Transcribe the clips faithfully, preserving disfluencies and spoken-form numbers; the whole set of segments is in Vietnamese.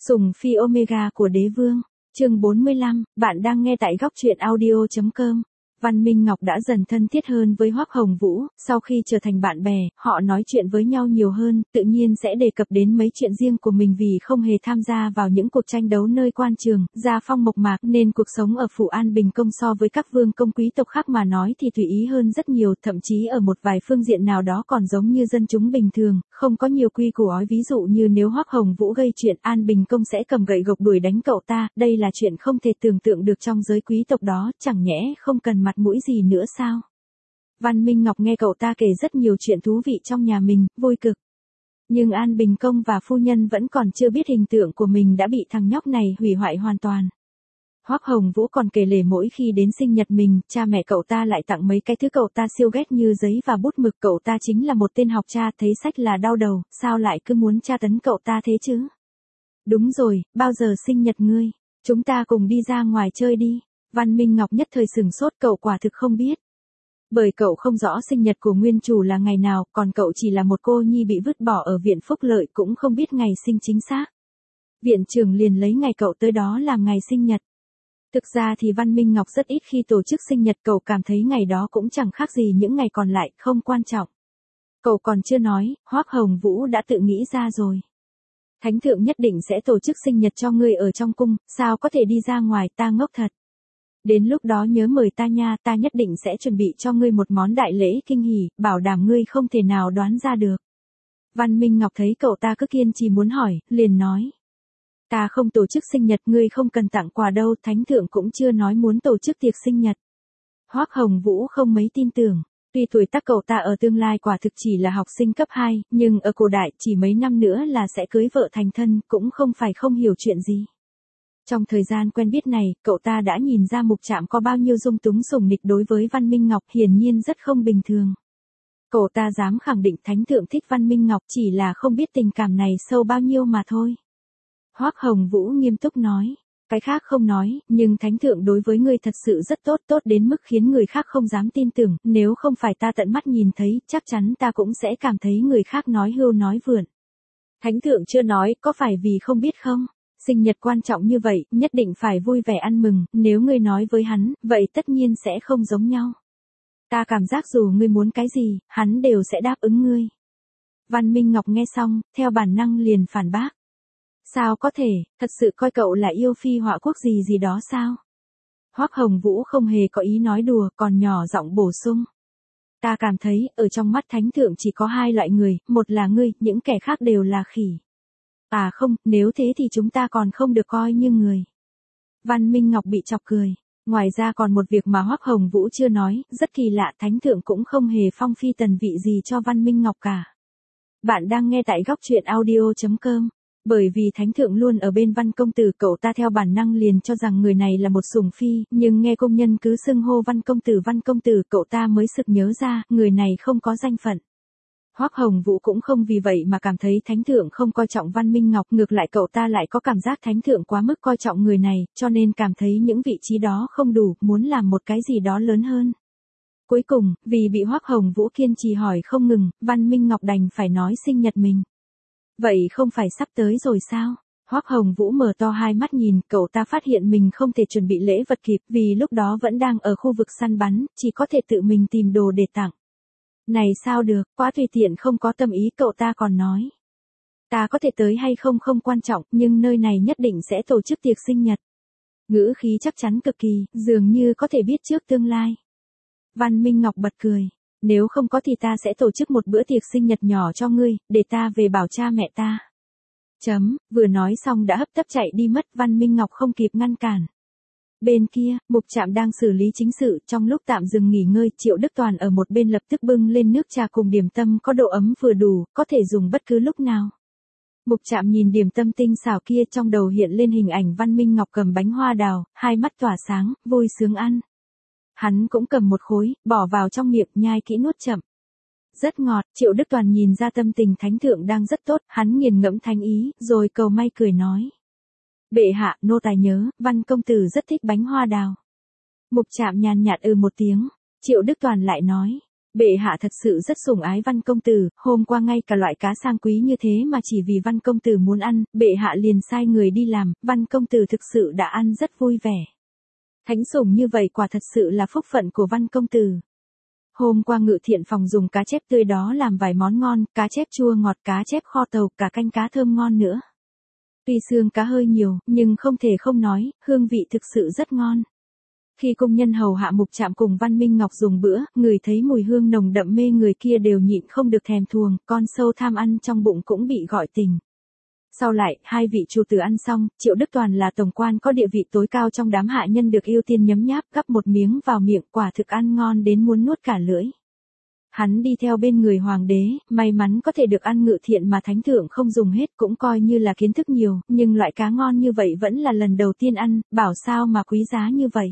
Sủng phi Omega của đế vương. Chương bốn mươi lăm, bạn đang nghe tại góc truyện audio.com. Văn Minh Ngọc đã dần thân thiết hơn với Hoắc Hồng Vũ, sau khi trở thành bạn bè, họ nói chuyện với nhau nhiều hơn, tự nhiên sẽ đề cập đến mấy chuyện riêng của mình vì không hề tham gia vào những cuộc tranh đấu nơi quan trường, gia phong mộc mạc nên cuộc sống ở phủ An Bình Công so với các vương công quý tộc khác mà nói thì tùy ý hơn rất nhiều, thậm chí ở một vài phương diện nào đó còn giống như dân chúng bình thường, không có nhiều quy củ ói, ví dụ như nếu Hoắc Hồng Vũ gây chuyện, An Bình Công sẽ cầm gậy gộc đuổi đánh cậu ta, đây là chuyện không thể tưởng tượng được trong giới quý tộc đó, chẳng nhẽ không cần mặt mũi gì nữa sao? Văn Minh Ngọc nghe cậu ta kể rất nhiều chuyện thú vị trong nhà mình, vui cực. Nhưng An Bình Công và phu nhân vẫn còn chưa biết hình tượng của mình đã bị thằng nhóc này hủy hoại hoàn toàn. Hoắc Hồng Vũ còn kể lể mỗi khi đến sinh nhật mình, cha mẹ cậu ta lại tặng mấy cái thứ cậu ta siêu ghét như giấy và bút mực, cậu ta chính là một tên học cha, thấy sách là đau đầu, sao lại cứ muốn tra tấn cậu ta thế chứ? Đúng rồi, bao giờ sinh nhật ngươi? Chúng ta cùng đi ra ngoài chơi đi. Văn Minh Ngọc nhất thời sửng sốt, cậu quả thực không biết. Bởi cậu không rõ sinh nhật của nguyên chủ là ngày nào, còn cậu chỉ là một cô nhi bị vứt bỏ ở viện Phúc Lợi cũng không biết ngày sinh chính xác. Viện trưởng liền lấy ngày cậu tới đó làm ngày sinh nhật. Thực ra thì Văn Minh Ngọc rất ít khi tổ chức sinh nhật, cậu cảm thấy ngày đó cũng chẳng khác gì những ngày còn lại, không quan trọng. Cậu còn chưa nói, Hoắc Hồng Vũ đã tự nghĩ ra rồi. Thánh thượng nhất định sẽ tổ chức sinh nhật cho ngươi ở trong cung, sao có thể đi ra ngoài, ta ngốc thật. Đến lúc đó nhớ mời ta nha, ta nhất định sẽ chuẩn bị cho ngươi một món đại lễ kinh hỉ, bảo đảm ngươi không thể nào đoán ra được. Văn Minh Ngọc thấy cậu ta cứ kiên trì muốn hỏi, liền nói. Ta không tổ chức sinh nhật, ngươi không cần tặng quà đâu, thánh thượng cũng chưa nói muốn tổ chức tiệc sinh nhật. Hoắc Hồng Vũ không mấy tin tưởng. Tuy tuổi tác cậu ta ở tương lai quả thực chỉ là học sinh cấp hai, nhưng ở cổ đại chỉ mấy năm nữa là sẽ cưới vợ thành thân, cũng không phải không hiểu chuyện gì. Trong thời gian quen biết này, cậu ta đã nhìn ra Mục Trạm có bao nhiêu dung túng sủng nịch đối với Văn Minh Ngọc, hiển nhiên rất không bình thường. Cậu ta dám khẳng định thánh thượng thích Văn Minh Ngọc, chỉ là không biết tình cảm này sâu bao nhiêu mà thôi. Hoắc Hồng Vũ nghiêm túc nói. Cái khác không nói, nhưng thánh thượng đối với ngươi thật sự rất tốt, tốt đến mức khiến người khác không dám tin tưởng, nếu không phải ta tận mắt nhìn thấy, chắc chắn ta cũng sẽ cảm thấy người khác nói hưu nói vượn. Thánh thượng chưa nói, có phải vì không biết không? Sinh nhật quan trọng như vậy, nhất định phải vui vẻ ăn mừng, nếu ngươi nói với hắn, vậy tất nhiên sẽ không giống nhau. Ta cảm giác dù ngươi muốn cái gì, hắn đều sẽ đáp ứng ngươi. Văn Minh Ngọc nghe xong, theo bản năng liền phản bác. Sao có thể, thật sự coi cậu là yêu phi họa quốc gì gì đó sao? Hoắc Hồng Vũ không hề có ý nói đùa, còn nhỏ giọng bổ sung. Ta cảm thấy, ở trong mắt thánh thượng chỉ có hai loại người, một là ngươi, những kẻ khác đều là khỉ. À không, nếu thế thì chúng ta còn không được coi như người. Văn Minh Ngọc bị chọc cười. Ngoài ra còn một việc mà Hoắc Hồng Vũ chưa nói, rất kỳ lạ, thánh thượng cũng không hề phong phi tần vị gì cho Văn Minh Ngọc cả. Bạn đang nghe tại góc truyện audio.com. Bởi vì thánh thượng luôn ở bên Văn công tử, cậu ta theo bản năng liền cho rằng người này là một sủng phi, nhưng nghe công nhân cứ xưng hô Văn công tử Văn công tử, cậu ta mới sực nhớ ra, người này không có danh phận. Hoắc Hồng Vũ cũng không vì vậy mà cảm thấy thánh thượng không coi trọng Văn Minh Ngọc, ngược lại cậu ta lại có cảm giác thánh thượng quá mức coi trọng người này, cho nên cảm thấy những vị trí đó không đủ, muốn làm một cái gì đó lớn hơn. Cuối cùng, vì bị Hoắc Hồng Vũ kiên trì hỏi không ngừng, Văn Minh Ngọc đành phải nói sinh nhật mình. Vậy không phải sắp tới rồi sao? Hoắc Hồng Vũ mở to hai mắt nhìn, cậu ta phát hiện mình không thể chuẩn bị lễ vật kịp, vì lúc đó vẫn đang ở khu vực săn bắn, chỉ có thể tự mình tìm đồ để tặng. Này sao được, quá tùy tiện, không có tâm ý, cậu ta còn nói. Ta có thể tới hay không không quan trọng, nhưng nơi này nhất định sẽ tổ chức tiệc sinh nhật. Ngữ khí chắc chắn cực kỳ, dường như có thể biết trước tương lai. Văn Minh Ngọc bật cười. Nếu không có thì ta sẽ tổ chức một bữa tiệc sinh nhật nhỏ cho ngươi, để ta về bảo cha mẹ ta. Chấm, vừa nói xong đã hấp tấp chạy đi mất, Văn Minh Ngọc không kịp ngăn cản. Bên kia, Mục Trạm đang xử lý chính sự, trong lúc tạm dừng nghỉ ngơi, Triệu Đức Toàn ở một bên lập tức bưng lên nước trà cùng điểm tâm có độ ấm vừa đủ, có thể dùng bất cứ lúc nào. Mục Trạm nhìn điểm tâm tinh xảo kia, trong đầu hiện lên hình ảnh Văn Minh Ngọc cầm bánh hoa đào, hai mắt tỏa sáng, vui sướng ăn. Hắn cũng cầm một khối, bỏ vào trong miệng, nhai kỹ nuốt chậm. Rất ngọt, Triệu Đức Toàn nhìn ra tâm tình thánh thượng đang rất tốt, hắn nghiền ngẫm thánh ý, rồi cầu may cười nói. Bệ hạ, nô tài nhớ, Văn công tử rất thích bánh hoa đào. Mục Trạm nhàn nhạt ừ một tiếng, Triệu Đức Toàn lại nói. Bệ hạ thật sự rất sủng ái Văn công tử, hôm qua ngay cả loại cá sang quý như thế mà chỉ vì Văn công tử muốn ăn, bệ hạ liền sai người đi làm, Văn công tử thực sự đã ăn rất vui vẻ. Thánh sủng như vậy quả thật sự là phúc phận của Văn công tử. Hôm qua Ngự Thiện phòng dùng cá chép tươi đó làm vài món ngon, cá chép chua ngọt, cá chép kho tàu, cả canh cá thơm ngon nữa. Tuy xương cá hơi nhiều, nhưng không thể không nói, hương vị thực sự rất ngon. Khi công nhân hầu hạ Mục Trạm cùng Văn Minh Ngọc dùng bữa, người thấy mùi hương nồng đậm mê người kia đều nhịn không được thèm thuồng, con sâu tham ăn trong bụng cũng bị gọi tình. Sau lại, hai vị chủ tử ăn xong, Triệu Đức Toàn là tổng quan có địa vị tối cao trong đám hạ nhân được ưu tiên nhấm nháp, gắp một miếng vào miệng, quả thực ăn ngon đến muốn nuốt cả lưỡi. Hắn đi theo bên người hoàng đế, may mắn có thể được ăn Ngự Thiện mà thánh thượng không dùng hết, cũng coi như là kiến thức nhiều, nhưng loại cá ngon như vậy vẫn là lần đầu tiên ăn, bảo sao mà quý giá như vậy.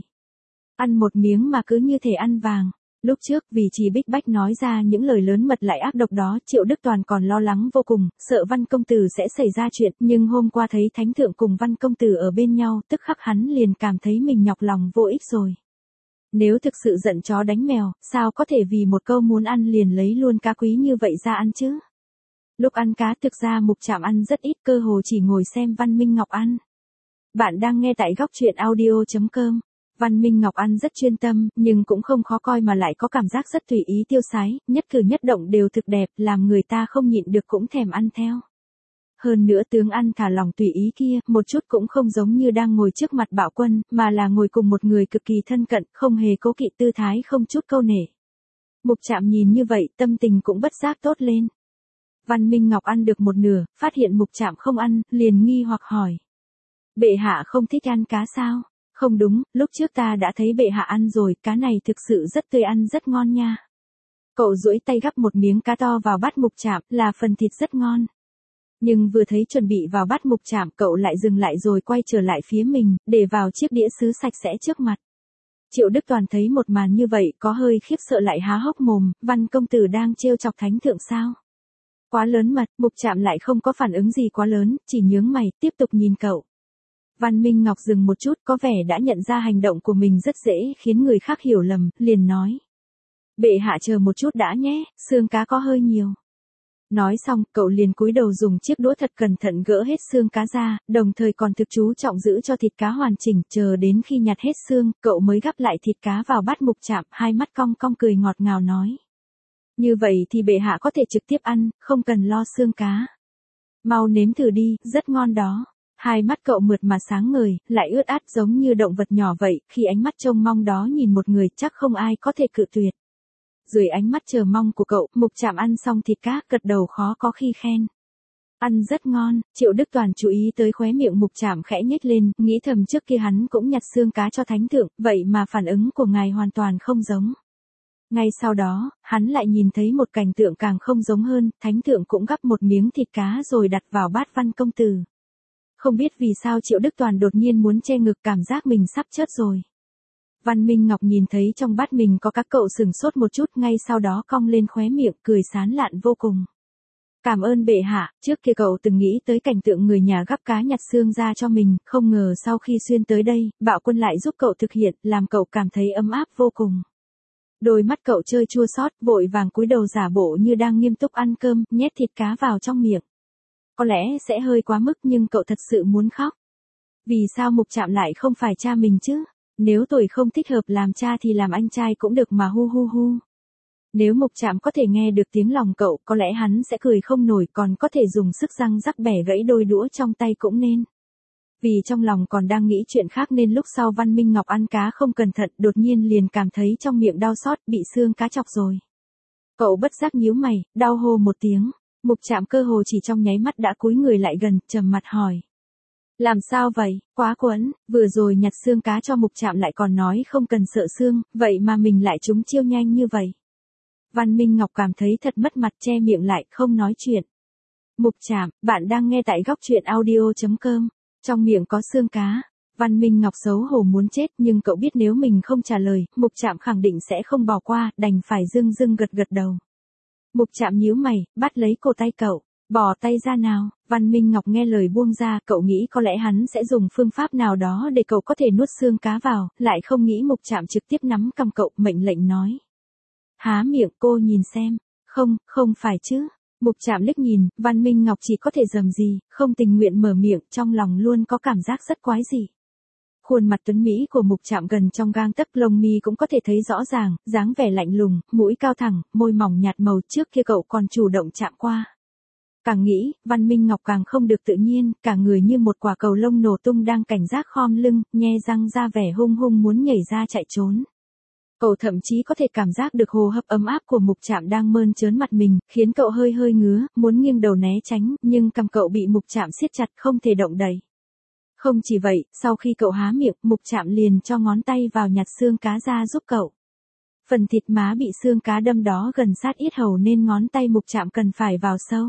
Ăn một miếng mà cứ như thể ăn vàng. Lúc trước vì Trì Bích Bách nói ra những lời lớn mật lại ác độc đó, Triệu Đức Toàn còn lo lắng vô cùng, sợ Văn công tử sẽ xảy ra chuyện, nhưng hôm qua thấy thánh thượng cùng Văn công tử ở bên nhau, tức khắc hắn liền cảm thấy mình nhọc lòng vô ích rồi. Nếu thực sự giận chó đánh mèo, sao có thể vì một câu muốn ăn liền lấy luôn cá quý như vậy ra ăn chứ? Lúc ăn cá thực ra Mục Trạm ăn rất ít, cơ hồ chỉ ngồi xem Văn Minh Ngọc ăn. Bạn đang nghe tại góc truyện audio chấm com. Văn Minh Ngọc ăn rất chuyên tâm, nhưng cũng không khó coi mà lại có cảm giác rất tùy ý tiêu sái, nhất cử nhất động đều thực đẹp, làm người ta không nhịn được cũng thèm ăn theo. Hơn nữa tướng ăn thả lòng tùy ý kia, một chút cũng không giống như đang ngồi trước mặt Bảo Quân, mà là ngồi cùng một người cực kỳ thân cận, không hề cố kỵ tư thái không chút câu nể. Mục Trạm nhìn như vậy, tâm tình cũng bất giác tốt lên. Văn Minh Ngọc ăn được một nửa, phát hiện Mục Trạm không ăn, liền nghi hoặc hỏi. Bệ hạ không thích ăn cá sao? Không đúng, lúc trước ta đã thấy bệ hạ ăn rồi, cá này thực sự rất tươi, ăn rất ngon nha. Cậu duỗi tay gắp một miếng cá to vào bát Mục Trạm, là phần thịt rất ngon. Nhưng vừa thấy chuẩn bị vào bát Mục Trạm, cậu lại dừng lại rồi quay trở lại phía mình, để vào chiếc đĩa sứ sạch sẽ trước mặt. Triệu Đức Toàn thấy một màn như vậy, có hơi khiếp sợ lại há hốc mồm, Văn công tử đang trêu chọc thánh thượng sao? Quá lớn mật, Mục Trạm lại không có phản ứng gì quá lớn, chỉ nhướng mày, tiếp tục nhìn cậu. Văn Minh Ngọc dừng một chút, có vẻ đã nhận ra hành động của mình rất dễ khiến người khác hiểu lầm, liền nói. Bệ hạ chờ một chút đã nhé, xương cá có hơi nhiều. Nói xong, cậu liền cúi đầu dùng chiếc đũa thật cẩn thận gỡ hết xương cá ra, đồng thời còn thực chú trọng giữ cho thịt cá hoàn chỉnh, chờ đến khi nhặt hết xương, cậu mới gắp lại thịt cá vào bát Mục Trạm, hai mắt cong cong cười ngọt ngào nói. Như vậy thì bệ hạ có thể trực tiếp ăn, không cần lo xương cá. Mau nếm thử đi, rất ngon đó. Hai mắt cậu mượt mà sáng ngời, lại ướt át giống như động vật nhỏ vậy, khi ánh mắt trông mong đó nhìn một người chắc không ai có thể cự tuyệt. Dưới ánh mắt chờ mong của cậu, Mục Trạm ăn xong thịt cá, gật đầu khó có khi khen. Ăn rất ngon, Triệu Đức Toàn chú ý tới khóe miệng Mục Trạm khẽ nhếch lên, nghĩ thầm trước kia hắn cũng nhặt xương cá cho thánh thượng, vậy mà phản ứng của ngài hoàn toàn không giống. Ngay sau đó, hắn lại nhìn thấy một cảnh tượng càng không giống hơn, thánh thượng cũng gắp một miếng thịt cá rồi đặt vào bát Văn công tử. Không biết vì sao Triệu Đức Toàn đột nhiên muốn che ngực, cảm giác mình sắp chết rồi. Văn Minh Ngọc nhìn thấy trong bát mình có các cậu sừng sốt một chút, ngay sau đó cong lên khóe miệng, cười sán lạn vô cùng. Cảm ơn bệ hạ, trước kia cậu từng nghĩ tới cảnh tượng người nhà gắp cá nhặt xương ra cho mình, không ngờ sau khi xuyên tới đây, Bảo Quân lại giúp cậu thực hiện, làm cậu cảm thấy ấm áp vô cùng. Đôi mắt cậu chơi chua xót, vội vàng cúi đầu giả bộ như đang nghiêm túc ăn cơm, nhét thịt cá vào trong miệng. Có lẽ sẽ hơi quá mức nhưng cậu thật sự muốn khóc. Vì sao Mục Trạm lại không phải cha mình chứ? Nếu tuổi không thích hợp làm cha thì làm anh trai cũng được mà hu hu hu. Nếu Mục Trạm có thể nghe được tiếng lòng cậu, có lẽ hắn sẽ cười không nổi, còn có thể dùng sức răng rắc bẻ gãy đôi đũa trong tay cũng nên. Vì trong lòng còn đang nghĩ chuyện khác nên lúc sau Văn Minh Ngọc ăn cá không cẩn thận, đột nhiên liền cảm thấy trong miệng đau xót, bị xương cá chọc rồi. Cậu bất giác nhíu mày, đau hô một tiếng. Mục Trạm cơ hồ chỉ trong nháy mắt đã cúi người lại gần, trầm mặt hỏi. Làm sao vậy, quá quẫn, vừa rồi nhặt xương cá cho Mục Trạm lại còn nói không cần sợ xương, vậy mà mình lại trúng chiêu nhanh như vậy. Văn Minh Ngọc cảm thấy thật mất mặt, che miệng lại, không nói chuyện. Mục Trạm, bạn đang nghe tại góc truyện audio chấm com, trong miệng có xương cá. Văn Minh Ngọc xấu hổ muốn chết, nhưng cậu biết nếu mình không trả lời, Mục Trạm khẳng định sẽ không bỏ qua, đành phải dưng dưng gật gật đầu. Mục Trạm nhíu mày, bắt lấy cổ tay cậu, bỏ tay ra nào. Văn Minh Ngọc nghe lời buông ra, cậu nghĩ có lẽ hắn sẽ dùng phương pháp nào đó để cậu có thể nuốt xương cá vào, lại không nghĩ Mục Trạm trực tiếp nắm cầm cậu, mệnh lệnh nói. Há miệng, cô nhìn xem. Không, không phải chứ. Mục Trạm liếc nhìn, Văn Minh Ngọc chỉ có thể rầm gì, không tình nguyện mở miệng, trong lòng luôn có cảm giác rất quái dị. Khuôn mặt tuấn mỹ của Mục Trạm gần trong gang tấc, lông mi cũng có thể thấy rõ ràng, dáng vẻ lạnh lùng, mũi cao thẳng, môi mỏng nhạt màu, trước kia cậu còn chủ động chạm qua. Càng nghĩ, Văn Minh Ngọc càng không được tự nhiên, cả người như một quả cầu lông nổ tung đang cảnh giác khom lưng, nhe răng ra vẻ hung hung muốn nhảy ra chạy trốn. Cậu thậm chí có thể cảm giác được hô hấp ấm áp của Mục Trạm đang mơn trớn mặt mình, khiến cậu hơi hơi ngứa, muốn nghiêng đầu né tránh, nhưng cằm cậu bị Mục Trạm siết chặt không thể động đậy. Không chỉ vậy, sau khi cậu há miệng, Mục Trạm liền cho ngón tay vào nhặt xương cá ra giúp cậu. Phần thịt má bị xương cá đâm đó gần sát yết hầu nên ngón tay Mục Trạm cần phải vào sâu.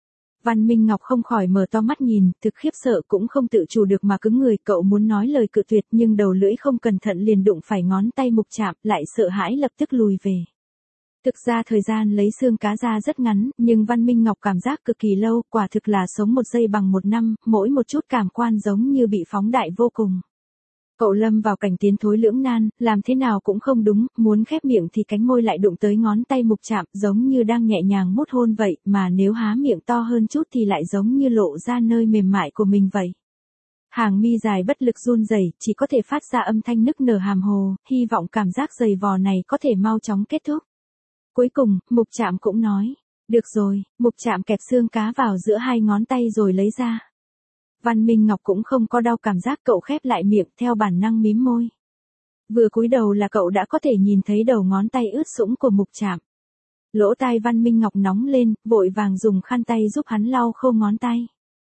Văn Minh Ngọc không khỏi mở to mắt nhìn, thực khiếp sợ cũng không tự chủ được mà cứng người, cậu muốn nói lời cự tuyệt nhưng đầu lưỡi không cẩn thận liền đụng phải ngón tay Mục Trạm, lại sợ hãi lập tức lùi về. Thực ra thời gian lấy xương cá ra rất ngắn, nhưng Văn Minh Ngọc cảm giác cực kỳ lâu, quả thực là sống một giây bằng một năm, mỗi một chút cảm quan giống như bị phóng đại vô cùng. Cậu lâm vào cảnh tiến thối lưỡng nan, làm thế nào cũng không đúng, muốn khép miệng thì cánh môi lại đụng tới ngón tay Mục Trạm, giống như đang nhẹ nhàng mút hôn vậy, mà nếu há miệng to hơn chút thì lại giống như lộ ra nơi mềm mại của mình vậy. Hàng mi dài bất lực run rẩy, chỉ có thể phát ra âm thanh nức nở hàm hồ, hy vọng cảm giác dày vò này có thể mau chóng kết thúc. Cuối cùng, Mục Trạm cũng nói, được rồi. Mục Trạm kẹp xương cá vào giữa hai ngón tay rồi lấy ra. Văn Minh Ngọc cũng không có đau, cảm giác cậu khép lại miệng theo bản năng mím môi. Vừa cúi đầu là cậu đã có thể nhìn thấy đầu ngón tay ướt sũng của Mục Trạm. Lỗ tai Văn Minh Ngọc nóng lên, vội vàng dùng khăn tay giúp hắn lau khô ngón tay.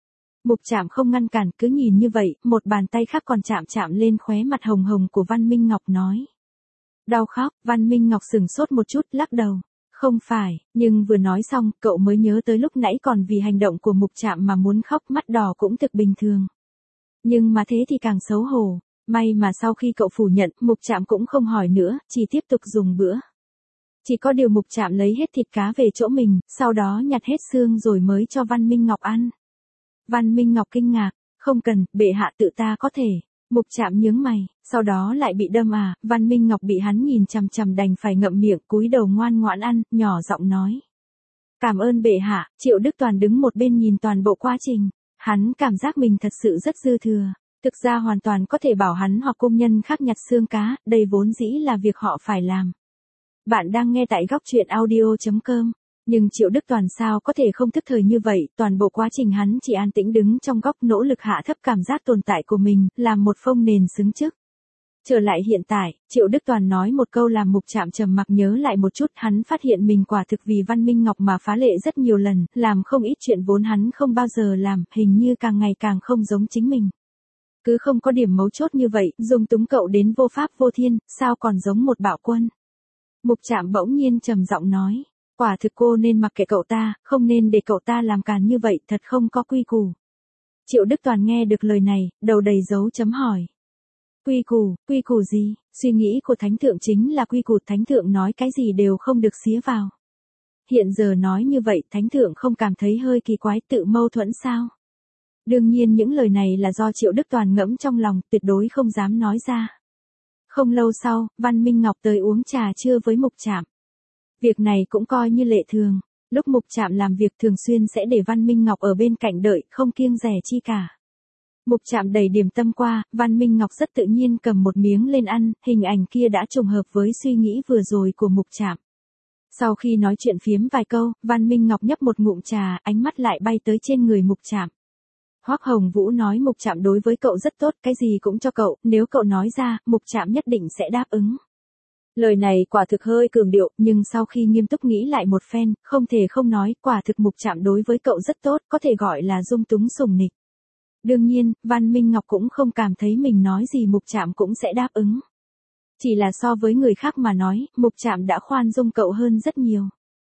Mục Trạm không ngăn cản, cứ nhìn như vậy, một bàn tay khác còn chạm chạm lên khóe mặt hồng hồng của Văn Minh Ngọc nói. Đau khóc. Văn Minh Ngọc sửng sốt một chút, lắc đầu. Không phải, nhưng vừa nói xong, cậu mới nhớ tới lúc nãy còn vì hành động của Mục Trạm mà muốn khóc, mắt đỏ cũng thực bình thường. Nhưng mà thế thì càng xấu hổ. May mà sau khi cậu phủ nhận, Mục Trạm cũng không hỏi nữa, chỉ tiếp tục dùng bữa. Chỉ có điều Mục Trạm lấy hết thịt cá về chỗ mình, sau đó nhặt hết xương rồi mới cho Văn Minh Ngọc ăn. Văn Minh Ngọc kinh ngạc, không cần, bệ hạ tự ta có thể. Mục Trạm nhướng mày, sau đó lại bị đâm à, Văn Minh Ngọc bị hắn nhìn chằm chằm đành phải ngậm miệng, cúi đầu ngoan ngoãn ăn, nhỏ giọng nói. Cảm ơn bệ hạ. Triệu Đức Toàn đứng một bên nhìn toàn bộ quá trình. Hắn cảm giác mình thật sự rất dư thừa. Thực ra hoàn toàn có thể bảo hắn hoặc công nhân khác nhặt xương cá, đây vốn dĩ là việc họ phải làm. Bạn đang nghe tại góc truyện audio chấm com. Nhưng Triệu Đức Toàn sao có thể không thức thời như vậy, toàn bộ quá trình hắn chỉ an tĩnh đứng trong góc nỗ lực hạ thấp cảm giác tồn tại của mình, làm một phông nền xứng chức. Trở lại hiện tại, Triệu Đức Toàn nói một câu làm Mục Trạm trầm mặc, nhớ lại một chút, hắn phát hiện mình quả thực vì Văn Minh Ngọc mà phá lệ rất nhiều lần, làm không ít chuyện vốn hắn không bao giờ làm, hình như càng ngày càng không giống chính mình. Cứ không có điểm mấu chốt như vậy, dung túng cậu đến vô pháp vô thiên, sao còn giống một bạo quân. Mục Trạm bỗng nhiên trầm giọng nói. Quả thực cô nên mặc kệ cậu ta, không nên để cậu ta làm càn như vậy, thật không có quy củ. Triệu Đức Toàn nghe được lời này, đầu đầy dấu chấm hỏi. Quy củ, quy củ gì? Suy nghĩ của Thánh Thượng chính là quy củ, Thánh Thượng nói cái gì đều không được xía vào. Hiện giờ nói như vậy, Thánh Thượng không cảm thấy hơi kỳ quái, tự mâu thuẫn sao? Đương nhiên những lời này là do Triệu Đức Toàn ngẫm trong lòng, tuyệt đối không dám nói ra. Không lâu sau, Văn Minh Ngọc tới uống trà trưa với Mục Trạm. Việc này cũng coi như lệ thường. Lúc Mục Trạm làm việc thường xuyên sẽ để Văn Minh Ngọc ở bên cạnh đợi, không kiêng dè chi cả. Mục Trạm đầy điểm tâm qua, Văn Minh Ngọc rất tự nhiên cầm một miếng lên ăn, hình ảnh kia đã trùng hợp với suy nghĩ vừa rồi của Mục Trạm. Sau khi nói chuyện phiếm vài câu, Văn Minh Ngọc nhấp một ngụm trà, ánh mắt lại bay tới trên người Mục Trạm. Hoắc Hồng Vũ nói Mục Trạm đối với cậu rất tốt, cái gì cũng cho cậu, nếu cậu nói ra, Mục Trạm nhất định sẽ đáp ứng. Lời này quả thực hơi cường điệu, nhưng sau khi nghiêm túc nghĩ lại một phen, không thể không nói, quả thực Mục Trạm đối với cậu rất tốt, có thể gọi là dung túng sủng nịch. Đương nhiên, Văn Minh Ngọc cũng không cảm thấy mình nói gì Mục Trạm cũng sẽ đáp ứng. Chỉ là so với người khác mà nói, Mục Trạm đã khoan dung cậu hơn rất nhiều.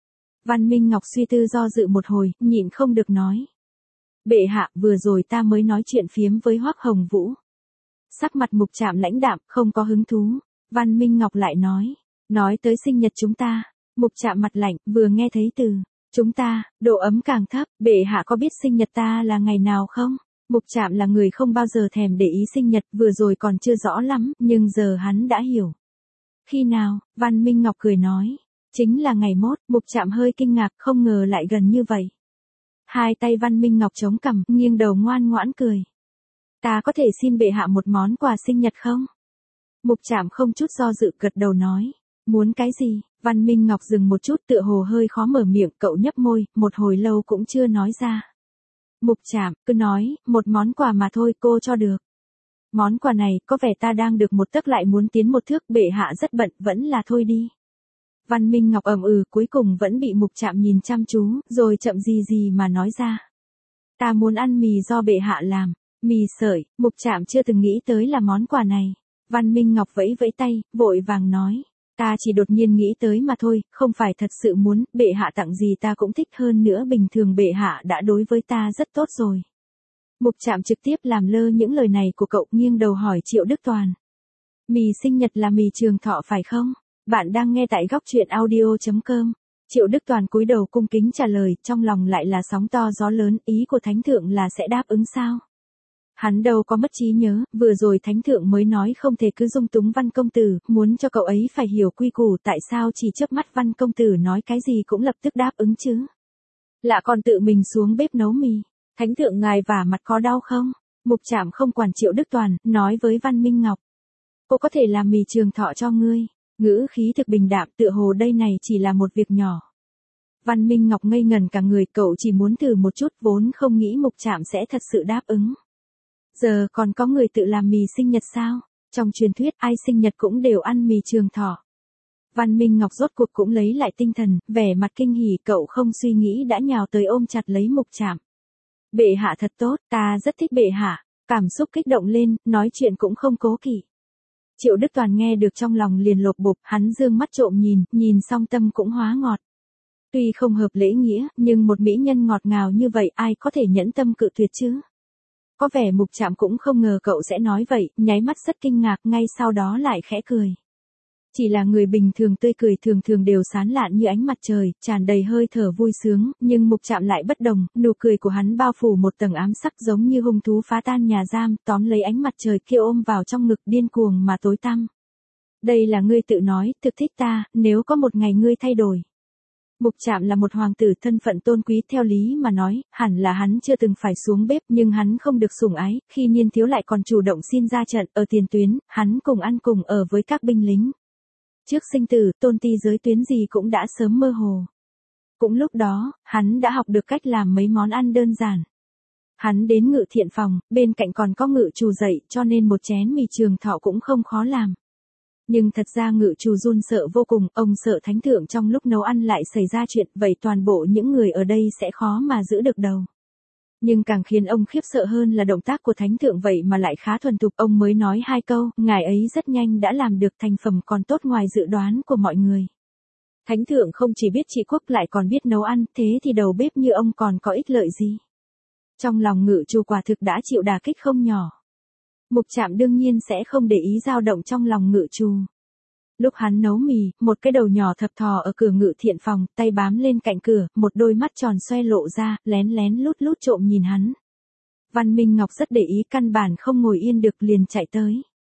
Văn Minh Ngọc suy tư do dự một hồi, nhịn không được nói. Bệ hạ, vừa rồi ta mới nói chuyện phiếm với Hoắc Hồng Vũ. Sắc mặt Mục Trạm lãnh đạm, không có hứng thú. Văn Minh Ngọc lại nói. Nói tới sinh nhật chúng ta. Mục Trạm mặt lạnh, vừa nghe thấy từ chúng ta, độ ấm càng thấp. Bệ hạ có biết sinh nhật ta là ngày nào không? Mục Trạm là người không bao giờ thèm để ý sinh nhật, vừa rồi còn chưa rõ lắm, nhưng giờ hắn đã hiểu. Khi nào? Văn Minh Ngọc cười nói. Chính là ngày mốt, Mục Trạm hơi kinh ngạc, không ngờ lại gần như vậy. Hai tay Văn Minh Ngọc chống cằm, nghiêng đầu ngoan ngoãn cười. Ta có thể xin bệ hạ một món quà sinh nhật không? Mục Trạm không chút do dự gật đầu nói. Muốn cái gì? Văn Minh Ngọc dừng một chút tựa hồ hơi khó mở miệng, cậu nhấp môi, một hồi lâu cũng chưa nói ra. Mục Trạm, cứ nói, một món quà mà thôi cô cho được. Món quà này, có vẻ ta đang được một tấc lại muốn tiến một thước, bệ hạ rất bận, vẫn là thôi đi. Văn Minh Ngọc ậm ừ, cuối cùng vẫn bị Mục Trạm nhìn chăm chú, rồi chậm gì gì mà nói ra. Ta muốn ăn mì do bệ hạ làm, mì sợi. Mục Trạm chưa từng nghĩ tới là món quà này. Văn Minh Ngọc vẫy vẫy tay, vội vàng nói. Ta chỉ đột nhiên nghĩ tới mà thôi, không phải thật sự muốn, bệ hạ tặng gì ta cũng thích, hơn nữa bình thường bệ hạ đã đối với ta rất tốt rồi. Mục Trạm trực tiếp làm lơ những lời này của cậu, nghiêng đầu hỏi Triệu Đức Toàn. Mì sinh nhật là mì Trường Thọ phải không? Bạn đang nghe tại góc truyện audio chấm com. Triệu Đức Toàn cúi đầu cung kính trả lời, trong lòng lại là sóng to gió lớn, ý của Thánh Thượng là sẽ đáp ứng sao? Hắn đâu có mất trí nhớ, vừa rồi Thánh Thượng mới nói không thể cứ dung túng Văn Công Tử, muốn cho cậu ấy phải hiểu quy củ, tại sao chỉ chớp mắt Văn Công Tử nói cái gì cũng lập tức đáp ứng chứ? Lạ còn tự mình xuống bếp nấu mì. Thánh Thượng ngài vả mặt có đau không? Mục Trạm không quản Triệu Đức Toàn, nói với Văn Minh Ngọc. Cô có thể làm mì Trường Thọ cho ngươi. Ngữ khí thực bình đạm, tựa hồ đây này chỉ là một việc nhỏ. Văn Minh Ngọc ngây ngần cả người, cậu chỉ muốn thử một chút, vốn không nghĩ Mục Trạm sẽ thật sự đáp ứng. Giờ còn có người tự làm mì sinh nhật sao? Trong truyền thuyết ai sinh nhật cũng đều ăn mì Trường Thọ. Văn Minh Ngọc rốt cuộc cũng lấy lại tinh thần, vẻ mặt kinh hỉ, cậu không suy nghĩ đã nhào tới ôm chặt lấy Mục Trạm. Bệ hạ thật tốt, ta rất thích bệ hạ. Cảm xúc kích động lên, nói chuyện cũng không cố kỵ. Triệu Đức Toàn nghe được trong lòng liền lột bột, hắn dương mắt trộm nhìn, nhìn xong tâm cũng hóa ngọt. Tuy không hợp lễ nghĩa, nhưng một mỹ nhân ngọt ngào như vậy ai có thể nhẫn tâm cự tuyệt chứ? Có vẻ Mục Trạm cũng không ngờ cậu sẽ nói vậy, nháy mắt rất kinh ngạc, ngay sau đó lại khẽ cười. Chỉ là người bình thường tươi cười thường thường đều sán lạn như ánh mặt trời, tràn đầy hơi thở vui sướng, nhưng Mục Trạm lại bất đồng, nụ cười của hắn bao phủ một tầng ám sắc giống như hung thú phá tan nhà giam, tóm lấy ánh mặt trời kia ôm vào trong ngực điên cuồng mà tối tăm. Đây là ngươi tự nói, thực thích ta, nếu có một ngày ngươi thay đổi. Mục Trạm là một hoàng tử thân phận tôn quý, theo lý mà nói, hẳn là hắn chưa từng phải xuống bếp, nhưng hắn không được sủng ái, khi niên thiếu lại còn chủ động xin ra trận, ở tiền tuyến, hắn cùng ăn cùng ở với các binh lính. Trước sinh tử, tôn ti giới tuyến gì cũng đã sớm mơ hồ. Cũng lúc đó, hắn đã học được cách làm mấy món ăn đơn giản. Hắn đến Ngự Thiện phòng, bên cạnh còn có Ngự Trù dạy, cho nên một chén mì Trường Thọ cũng không khó làm. Nhưng thật ra Ngự Trù run sợ vô cùng, ông sợ Thánh Thượng trong lúc nấu ăn lại xảy ra chuyện, vậy toàn bộ những người ở đây sẽ khó mà giữ được đầu. Nhưng càng khiến ông khiếp sợ hơn là động tác của Thánh Thượng vậy mà lại khá thuần thục, ông mới nói hai câu, ngài ấy rất nhanh đã làm được, thành phẩm còn tốt ngoài dự đoán của mọi người. Thánh Thượng không chỉ biết trị quốc lại còn biết nấu ăn, thế thì đầu bếp như ông còn có ích lợi gì? Trong lòng Ngự Trù quả thực đã chịu đả kích không nhỏ. Mục Trạm đương nhiên sẽ không để ý dao động trong lòng Ngự Trù. Lúc hắn nấu mì, một cái đầu nhỏ thập thò ở cửa Ngự Thiện phòng, tay bám lên cạnh cửa, một đôi mắt tròn xoe lộ ra, lén lén lút lút trộm nhìn hắn. Văn Minh Ngọc rất để ý, căn bản không ngồi yên được, liền chạy tới.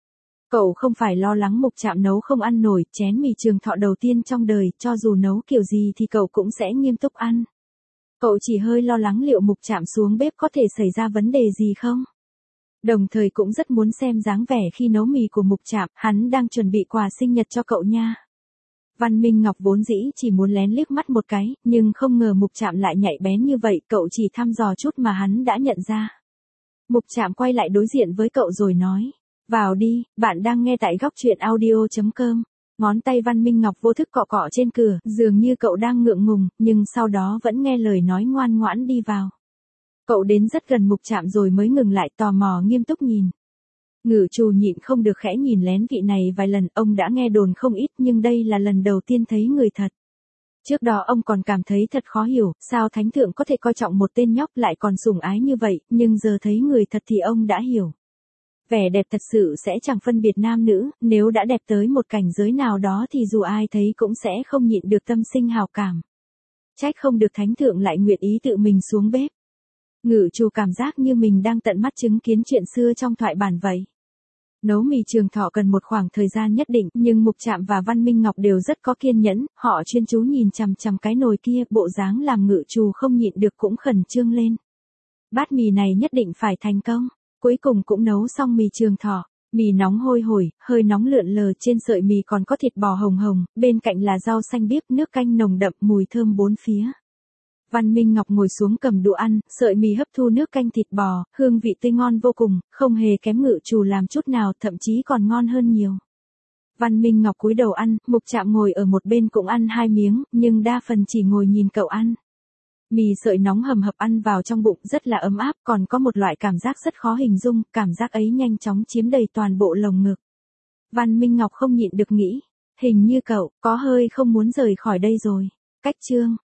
Cậu không phải lo lắng Mục Trạm nấu không ăn nổi, chén mì Trường Thọ đầu tiên trong đời, cho dù nấu kiểu gì thì cậu cũng sẽ nghiêm túc ăn. Cậu chỉ hơi lo lắng liệu Mục Trạm xuống bếp có thể xảy ra vấn đề gì không? Đồng thời cũng rất muốn xem dáng vẻ khi nấu mì của Mục Trạm, hắn đang chuẩn bị quà sinh nhật cho cậu nha. Văn Minh Ngọc vốn dĩ chỉ muốn lén liếc mắt một cái, nhưng không ngờ Mục Trạm lại nhạy bén như vậy, cậu chỉ thăm dò chút mà hắn đã nhận ra. Mục Trạm quay lại đối diện với cậu rồi nói, vào đi, bạn đang nghe tại góc truyện audio chấm com. Ngón tay Văn Minh Ngọc vô thức cọ cọ trên cửa, dường như cậu đang ngượng ngùng, nhưng sau đó vẫn nghe lời nói ngoan ngoãn đi vào. Cậu đến rất gần Mục Trạm rồi mới ngừng lại, tò mò nghiêm túc nhìn. Ngự Trù nhịn không được khẽ nhìn lén vị này vài lần, ông đã nghe đồn không ít nhưng đây là lần đầu tiên thấy người thật. Trước đó ông còn cảm thấy thật khó hiểu, sao Thánh Thượng có thể coi trọng một tên nhóc lại còn sủng ái như vậy, nhưng giờ thấy người thật thì ông đã hiểu. Vẻ đẹp thật sự sẽ chẳng phân biệt nam nữ, nếu đã đẹp tới một cảnh giới nào đó thì dù ai thấy cũng sẽ không nhịn được tâm sinh hào cảm. Trách không được Thánh Thượng lại nguyện ý tự mình xuống bếp. Ngự Trù cảm giác như mình đang tận mắt chứng kiến chuyện xưa trong thoại bản vậy. Nấu mì Trường Thọ cần một khoảng thời gian nhất định, nhưng Mục Trạm và Văn Minh Ngọc đều rất có kiên nhẫn, họ chuyên chú nhìn chằm chằm cái nồi kia, bộ dáng làm ngự trù không nhịn được cũng khẩn trương lên. Bát mì này nhất định phải thành công. Cuối cùng cũng nấu xong mì Trường Thọ. Mì nóng hôi hổi, hơi nóng lượn lờ, trên sợi mì còn có thịt bò hồng hồng, bên cạnh là rau xanh biếc, nước canh nồng đậm, mùi thơm bốn phía. Văn Minh Ngọc ngồi xuống cầm đũa ăn, sợi mì hấp thu nước canh thịt bò, hương vị tươi ngon vô cùng, không hề kém ngự trù làm chút nào, thậm chí còn ngon hơn nhiều. Văn Minh Ngọc cúi đầu ăn, Mục Trạm ngồi ở một bên cũng ăn hai miếng, nhưng đa phần chỉ ngồi nhìn cậu ăn. Mì sợi nóng hầm hập ăn vào trong bụng rất là ấm áp, còn có một loại cảm giác rất khó hình dung, cảm giác ấy nhanh chóng chiếm đầy toàn bộ lồng ngực. Văn Minh Ngọc không nhịn được nghĩ, hình như cậu có hơi không muốn rời khỏi đây rồi. Cách chương